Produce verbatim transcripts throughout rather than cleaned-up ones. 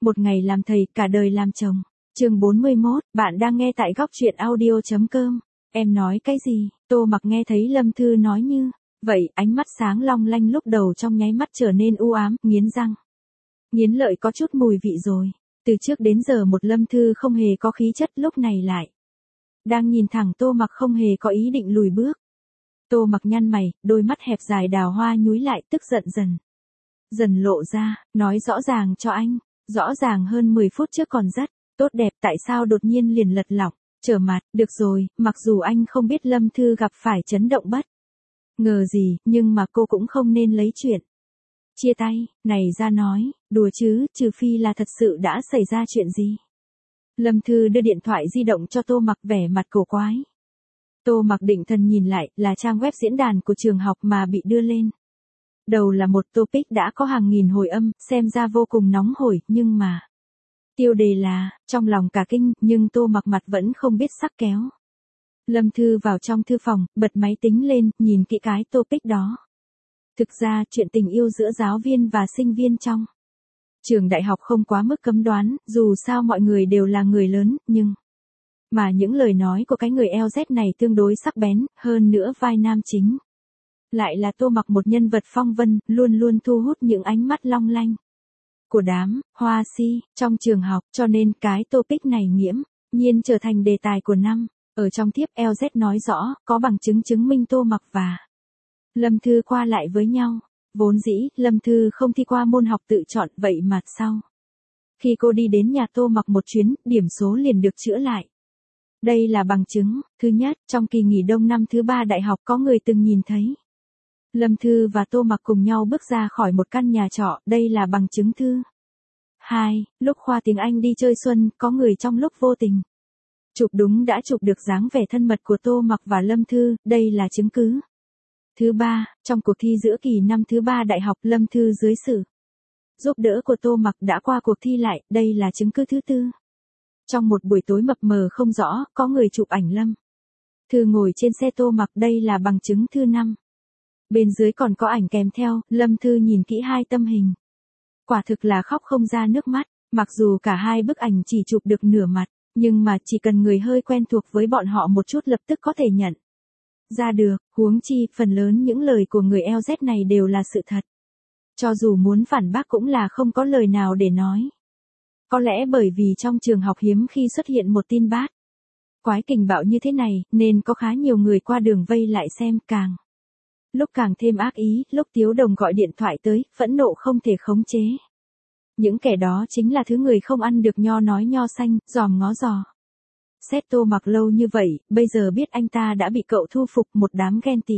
Một ngày làm thầy, cả đời làm chồng. Chương bốn mươi mốt, bạn đang nghe tại góc truyện audio chấm com. Em nói cái gì? Tô Mặc nghe thấy Lâm Thư nói như vậy, ánh mắt sáng long lanh lúc đầu trong nháy mắt trở nên u ám, nghiến răng. Nghiến lợi có chút mùi vị rồi. Từ trước đến giờ một Lâm Thư không hề có khí chất, lúc này lại đang nhìn thẳng Tô Mặc không hề có ý định lùi bước. Tô Mặc nhăn mày, đôi mắt hẹp dài đào hoa nhúi lại, tức giận dần dần lộ ra, nói rõ ràng cho anh, rõ ràng hơn mười phút trước còn rất tốt đẹp, tại sao đột nhiên liền lật lỏng, trở mặt. Được rồi, mặc dù anh không biết Lâm Thư gặp phải chấn động bất ngờ gì, nhưng mà cô cũng không nên lấy chuyện chia tay này ra nói, đùa chứ, trừ phi là thật sự đã xảy ra chuyện gì. Lâm Thư đưa điện thoại di động cho Tô Mặc, vẻ mặt cổ quái. Tô Mặc định thần nhìn lại, là trang web diễn đàn của trường học mà bị đưa lên. Đầu là một topic đã có hàng nghìn hồi âm, xem ra vô cùng nóng hổi, nhưng mà tiêu đề là, trong lòng cả kinh, nhưng Tô Mặc mặt vẫn không biết sắc kéo. Lâm Thư vào trong thư phòng, bật máy tính lên, nhìn kỹ cái topic đó. Thực ra, chuyện tình yêu giữa giáo viên và sinh viên trong trường đại học không quá mức cấm đoán, dù sao mọi người đều là người lớn, nhưng mà những lời nói của cái người eo dét này tương đối sắc bén, hơn nữa vai nam chính lại là Tô Mặc, một nhân vật phong vân, luôn luôn thu hút những ánh mắt long lanh của đám hoa si trong trường học, cho nên cái topic này nghiễm nhiên trở thành đề tài của năm. Ở trong thiếp, eo dét nói rõ, có bằng chứng chứng minh Tô Mặc và Lâm Thư qua lại với nhau. Vốn dĩ, Lâm Thư không thi qua môn học tự chọn, vậy mà sau khi cô đi đến nhà Tô Mặc một chuyến, điểm số liền được chữa lại. Đây là bằng chứng. Thứ nhất, trong kỳ nghỉ đông năm thứ ba đại học có người từng nhìn thấy Lâm Thư và Tô Mặc cùng nhau bước ra khỏi một căn nhà trọ, đây là bằng chứng thứ hai, lúc khoa tiếng Anh đi chơi xuân, có người trong lúc vô tình chụp đúng đã chụp được dáng vẻ thân mật của Tô Mặc và Lâm Thư, đây là chứng cứ. Thứ ba, trong cuộc thi giữa kỳ năm thứ ba đại học, Lâm Thư dưới sự giúp đỡ của Tô Mặc đã qua cuộc thi lại, đây là chứng cứ thứ tư. Trong một buổi tối mập mờ không rõ, có người chụp ảnh Lâm Thư ngồi trên xe Tô Mặc, đây là bằng chứng thứ năm. Bên dưới còn có ảnh kèm theo, Lâm Thư nhìn kỹ hai tấm hình. Quả thực là khóc không ra nước mắt, mặc dù cả hai bức ảnh chỉ chụp được nửa mặt, nhưng mà chỉ cần người hơi quen thuộc với bọn họ một chút lập tức có thể nhận ra được, huống chi, phần lớn những lời của người eo dét này đều là sự thật. Cho dù muốn phản bác cũng là không có lời nào để nói. Có lẽ bởi vì trong trường học hiếm khi xuất hiện một tin bát quái kình bạo như thế này, nên có khá nhiều người qua đường vây lại xem, càng lúc càng thêm ác ý. Lúc Tiếu Đồng gọi điện thoại tới, phẫn nộ không thể khống chế. Những kẻ đó chính là thứ người không ăn được nho nói nho xanh, dòm ngó dò xét Tô Mặc lâu như vậy, bây giờ biết anh ta đã bị cậu thu phục, một đám ghen tị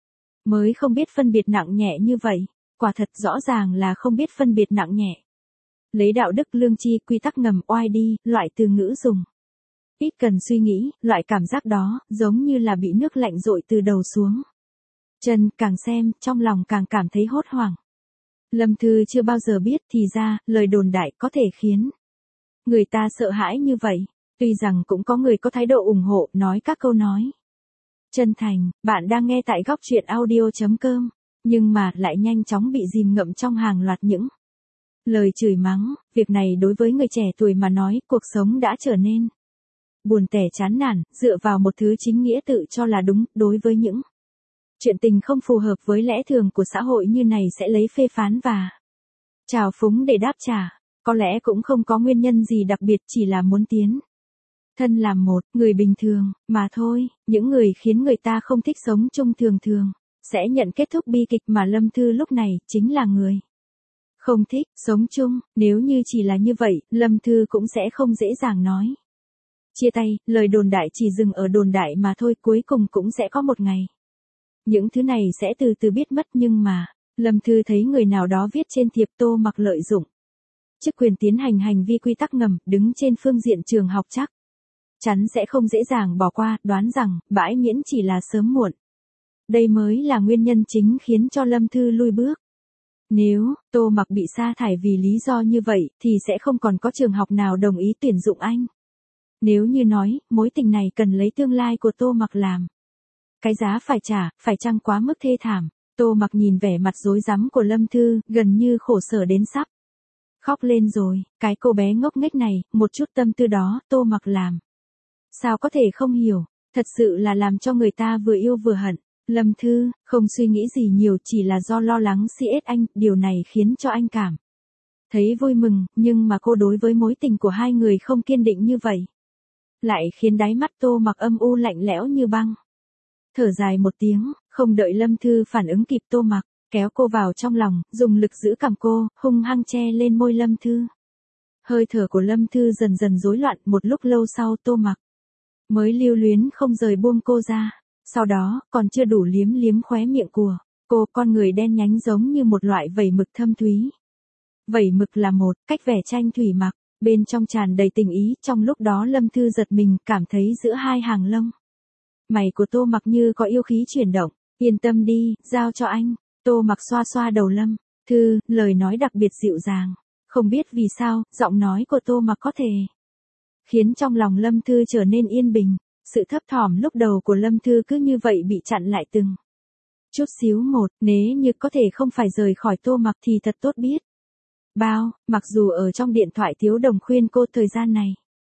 mới không biết phân biệt nặng nhẹ như vậy. Quả thật rõ ràng là không biết phân biệt nặng nhẹ. Lấy đạo đức lương tri, quy tắc ngầm, oai đi, loại từ ngữ dùng ít cần suy nghĩ, loại cảm giác đó giống như là bị nước lạnh dội từ đầu xuống chân, càng xem, trong lòng càng cảm thấy hốt hoảng. Lâm Thư chưa bao giờ biết, thì ra, lời đồn đại có thể khiến người ta sợ hãi như vậy. Tuy rằng cũng có người có thái độ ủng hộ, nói các câu nói chân thành, bạn đang nghe tại góc truyện audio chấm com, nhưng mà lại nhanh chóng bị dìm ngậm trong hàng loạt những lời chửi mắng. Việc này đối với người trẻ tuổi mà nói, cuộc sống đã trở nên buồn tẻ chán nản, dựa vào một thứ chính nghĩa tự cho là đúng, đối với những chuyện tình không phù hợp với lẽ thường của xã hội như này sẽ lấy phê phán và trào phúng để đáp trả. Có lẽ cũng không có nguyên nhân gì đặc biệt, chỉ là muốn tiến thân làm một người bình thường mà thôi. Những người khiến người ta không thích sống chung thường thường sẽ nhận kết thúc bi kịch, mà Lâm Thư lúc này chính là người không thích sống chung. Nếu như chỉ là như vậy, Lâm Thư cũng sẽ không dễ dàng nói chia tay. Lời đồn đại chỉ dừng ở đồn đại mà thôi, cuối cùng cũng sẽ có một ngày những thứ này sẽ từ từ biết mất. Nhưng mà Lâm Thư thấy người nào đó viết trên thiệp Tô Mặc lợi dụng chức quyền tiến hành hành vi quy tắc ngầm, đứng trên phương diện trường học chắc chắn sẽ không dễ dàng bỏ qua, đoán rằng bãi miễn chỉ là sớm muộn. Đây mới là nguyên nhân chính khiến cho Lâm Thư lui bước. Nếu Tô Mặc bị sa thải vì lý do như vậy, thì sẽ không còn có trường học nào đồng ý tuyển dụng anh. Nếu như nói, mối tình này cần lấy tương lai của Tô Mặc làm cái giá phải trả, phải chăng quá mức thê thảm. Tô Mặc nhìn vẻ mặt rối rắm của Lâm Thư, gần như khổ sở đến sắp Khóc lên rồi, cái cô bé ngốc nghếch này, một chút tâm tư đó, Tô Mặc làm. Sao có thể không hiểu, thật sự là làm cho người ta vừa yêu vừa hận. Lâm Thư, không suy nghĩ gì nhiều chỉ là do lo lắng xê ét anh, điều này khiến cho anh cảm thấy vui mừng, nhưng mà cô đối với mối tình của hai người không kiên định như vậy. Lại khiến đáy mắt Tô Mặc âm u lạnh lẽo như băng. Thở dài một tiếng, không đợi Lâm Thư phản ứng kịp Tô Mặc, kéo cô vào trong lòng, dùng lực giữ cằm cô, hung hăng che lên môi Lâm Thư. Hơi thở của Lâm Thư dần dần rối loạn, một lúc lâu sau Tô Mặc mới lưu luyến không rời buông cô ra. Sau đó, còn chưa đủ liếm liếm khóe miệng của cô, con người đen nhánh giống như một loại vẩy mực thâm thúy. Vẩy mực là một cách vẽ tranh thủy mặc, bên trong tràn đầy tình ý, trong lúc đó Lâm Thư giật mình, cảm thấy giữa hai hàng lông mày của Tô Mặc như có yêu khí chuyển động. Yên tâm đi, giao cho anh. Tô Mặc xoa xoa đầu Lâm Thư, lời nói đặc biệt dịu dàng. Không biết vì sao, giọng nói của Tô Mặc có thể khiến trong lòng Lâm Thư trở nên yên bình. Sự thấp thỏm lúc đầu của Lâm Thư cứ như vậy bị chặn lại từng chút xíu một. Nếu như có thể không phải rời khỏi Tô Mặc thì thật tốt biết bao. Mặc dù ở trong điện thoại Tiếu Đồng khuyên cô thời gian này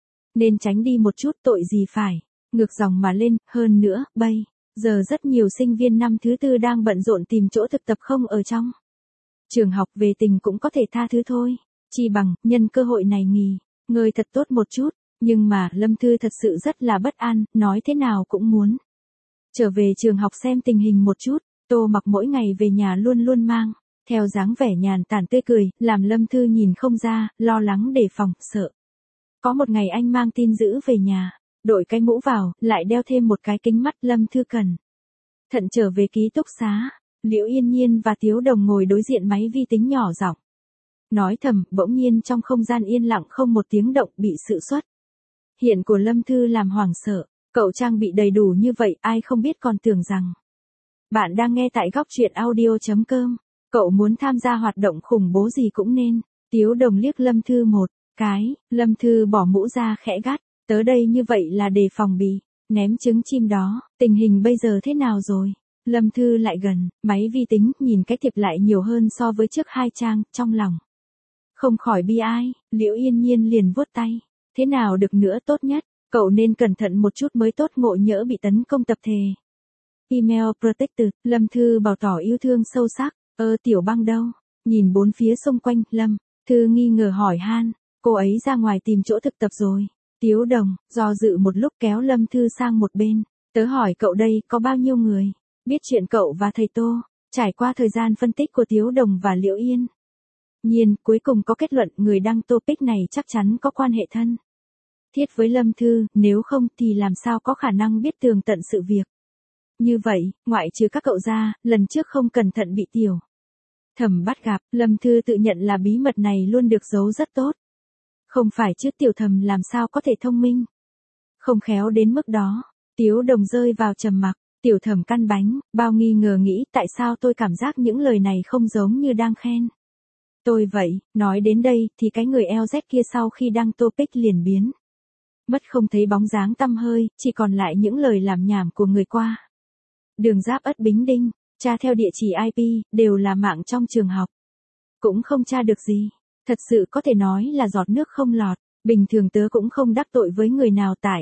nên tránh đi một chút, tội gì phải ngược dòng mà lên. Hơn nữa, bây giờ rất nhiều sinh viên năm thứ tư đang bận rộn tìm chỗ thực tập không ở trong trường học, về tình cũng có thể tha thứ thôi. Chi bằng, nhân cơ hội này nghỉ ngơi thật tốt một chút. Nhưng mà, Lâm Thư thật sự rất là bất an, nói thế nào cũng muốn trở về trường học xem tình hình một chút. Tô Mặc mỗi ngày về nhà luôn luôn mang theo dáng vẻ nhàn tản tươi cười, làm Lâm Thư nhìn không ra, lo lắng đề phòng, sợ có một ngày anh mang tin dữ về nhà, đội cái mũ vào, lại đeo thêm một cái kính mắt. Lâm Thư cần thận trở về ký túc xá. Liễu Yên Nhiên và Tiếu Đồng ngồi đối diện máy vi tính nhỏ giọng nói thầm. Bỗng nhiên trong không gian yên lặng không một tiếng động, bị sự xuất hiện của Lâm Thư làm hoảng sợ. Cậu trang bị đầy đủ như vậy, ai không biết còn tưởng rằng bạn đang nghe tại góc truyện audio chấm com. Cậu muốn tham gia hoạt động khủng bố gì cũng nên. Tiếu Đồng liếc Lâm Thư một cái, Lâm Thư bỏ mũ ra khẽ gắt, tớ đây như vậy là đề phòng bị ném trứng chim đó. Tình hình bây giờ thế nào rồi? Lâm Thư lại gần máy vi tính, nhìn cái thiệp lại nhiều hơn so với trước hai trang, trong lòng không khỏi bi ai. Liễu Yên Nhiên liền vuốt tay, thế nào được nữa, tốt nhất cậu nên cẩn thận một chút mới tốt, ngộ nhỡ bị tấn công tập thể. Email protected. Lâm Thư bày tỏ yêu thương sâu sắc. Ơ Tiểu Băng đâu? Nhìn bốn phía xung quanh, Lâm Thư nghi ngờ hỏi han. Cô ấy ra ngoài tìm chỗ thực tập rồi. Tiếu Đồng do dự một lúc kéo Lâm Thư sang một bên. Tớ hỏi cậu đây, có bao nhiêu người biết chuyện cậu và thầy Tô? Trải qua thời gian phân tích của Tiếu Đồng và Liễu Yên Nhiên, cuối cùng có kết luận người đăng topic này chắc chắn có quan hệ thân thiết với Lâm Thư, nếu không thì làm sao có khả năng biết tường tận sự việc. Như vậy, ngoại trừ các cậu ra, lần trước không cẩn thận bị Tiểu Thẩm bắt gặp, Lâm Thư tự nhận là bí mật này luôn được giấu rất tốt. Không phải chứ, Tiểu Thẩm làm sao có thể thông minh không khéo đến mức đó. Tiếu Đồng rơi vào trầm mặc. Tiểu Thẩm căn bánh, bao nghi ngờ nghĩ, tại sao tôi cảm giác những lời này không giống như đang khen tôi vậy. Nói đến đây, thì cái người eo dét kia sau khi đăng topic liền biến mất không thấy bóng dáng tăm hơi, chỉ còn lại những lời làm nhảm của người qua đường Giáp Ất Bính Đinh. Tra theo địa chỉ i pê, đều là mạng trong trường học, cũng không tra được gì. Thật sự có thể nói là giọt nước không lọt. Bình thường tớ cũng không đắc tội với người nào, tại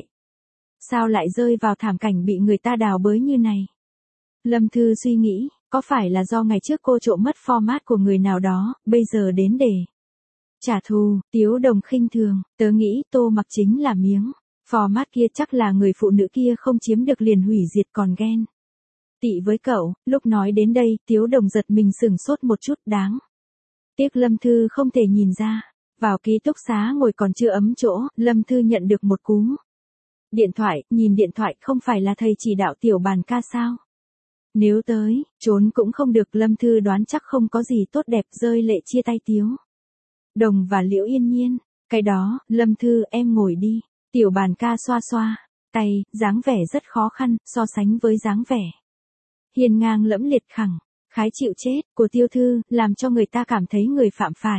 sao lại rơi vào thảm cảnh bị người ta đào bới như này. Lâm Thư suy nghĩ, có phải là do ngày trước cô trộm mất format của người nào đó, bây giờ đến để trả thù. Tiếu Đồng khinh thường, tớ nghĩ Tô Mặc chính là miếng format kia, chắc là người phụ nữ kia không chiếm được liền hủy diệt còn ghen tị với cậu. Lúc nói đến đây, Tiếu Đồng giật mình sửng sốt một chút. Đáng tiếc Lâm Thư không thể nhìn ra. Vào ký túc xá ngồi còn chưa ấm chỗ, Lâm Thư nhận được một cú điện thoại. Nhìn điện thoại, không phải là thầy chỉ đạo Tiểu Bàn ca sao? Nếu tới, trốn cũng không được. Lâm Thư đoán chắc không có gì tốt đẹp, rơi lệ chia tay Tiếu Đồng và Liễu Yên Nhiên. Cái đó, Lâm Thư, em ngồi đi. Tiểu Bàn ca xoa xoa tay, dáng vẻ rất khó khăn, so sánh với dáng vẻ hiên ngang lẫm liệt khẳng khái chịu chết của Tiêu Thư, làm cho người ta cảm thấy người phạm phải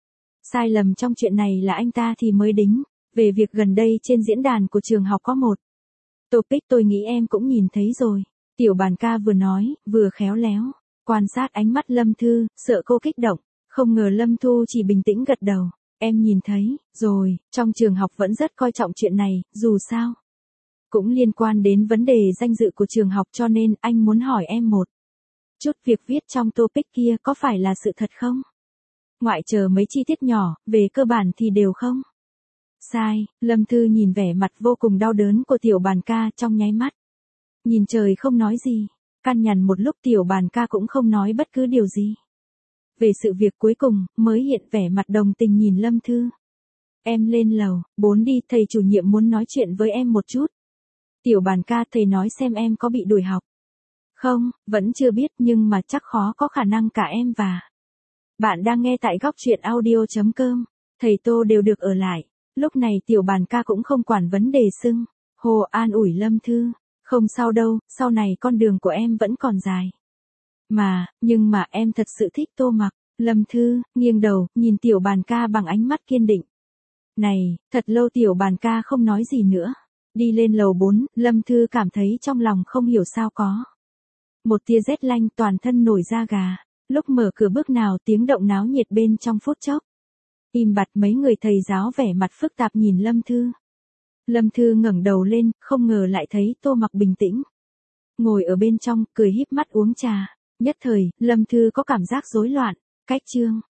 sai lầm trong chuyện này là anh ta thì mới đính. Về việc gần đây trên diễn đàn của trường học có một topic, tôi nghĩ em cũng nhìn thấy rồi. Tiểu Bàn ca vừa nói, vừa khéo léo quan sát ánh mắt Lâm Thư, sợ cô kích động, Không ngờ Lâm Thu chỉ bình tĩnh gật đầu. Em nhìn thấy, rồi, trong trường học vẫn rất coi trọng chuyện này, dù sao. Cũng liên quan đến vấn đề danh dự của trường học cho nên anh muốn hỏi em một chút việc viết trong topic kia có phải là sự thật không? Ngoại trừ mấy chi tiết nhỏ, về cơ bản thì đều không. Sai, Lâm Thư nhìn vẻ mặt vô cùng đau đớn của tiểu bàn ca trong nháy mắt. Nhìn trời không nói gì, căn nhằn một lúc tiểu bàn ca cũng không nói bất cứ điều gì. Về sự việc cuối cùng, mới hiện vẻ mặt đồng tình nhìn Lâm Thư. Em lên lầu, bốn đi, thầy chủ nhiệm muốn nói chuyện với em một chút. Tiểu bàn ca, thầy nói xem em có bị đuổi học. Không, vẫn chưa biết nhưng mà chắc khó có khả năng cả em và bạn đang nghe tại góc truyện audio.com. Thầy Tô đều được ở lại. Lúc này tiểu bàn ca cũng không quản vấn đề xưng Hồ an ủi Lâm Thư. Không sao đâu, sau này con đường của em vẫn còn dài. Mà, nhưng mà em thật sự thích Tô Mặc. Lâm Thư, nghiêng đầu, nhìn tiểu bàn ca bằng ánh mắt kiên định. Này, thật lâu tiểu bàn ca không nói gì nữa. Đi lên lầu bốn, Lâm Thư cảm thấy trong lòng không hiểu sao có. Một tia rét lanh toàn thân nổi da gà. Lúc mở cửa bước nào tiếng động náo nhiệt bên trong phút chốc. Im bặt mấy người thầy giáo vẻ mặt phức tạp nhìn Lâm Thư. Lâm Thư ngẩng đầu lên, không ngờ lại thấy Tô Mặc bình tĩnh. Ngồi ở bên trong, cười híp mắt uống trà. Nhất thời, Lâm Thư có cảm giác rối loạn. Cách chương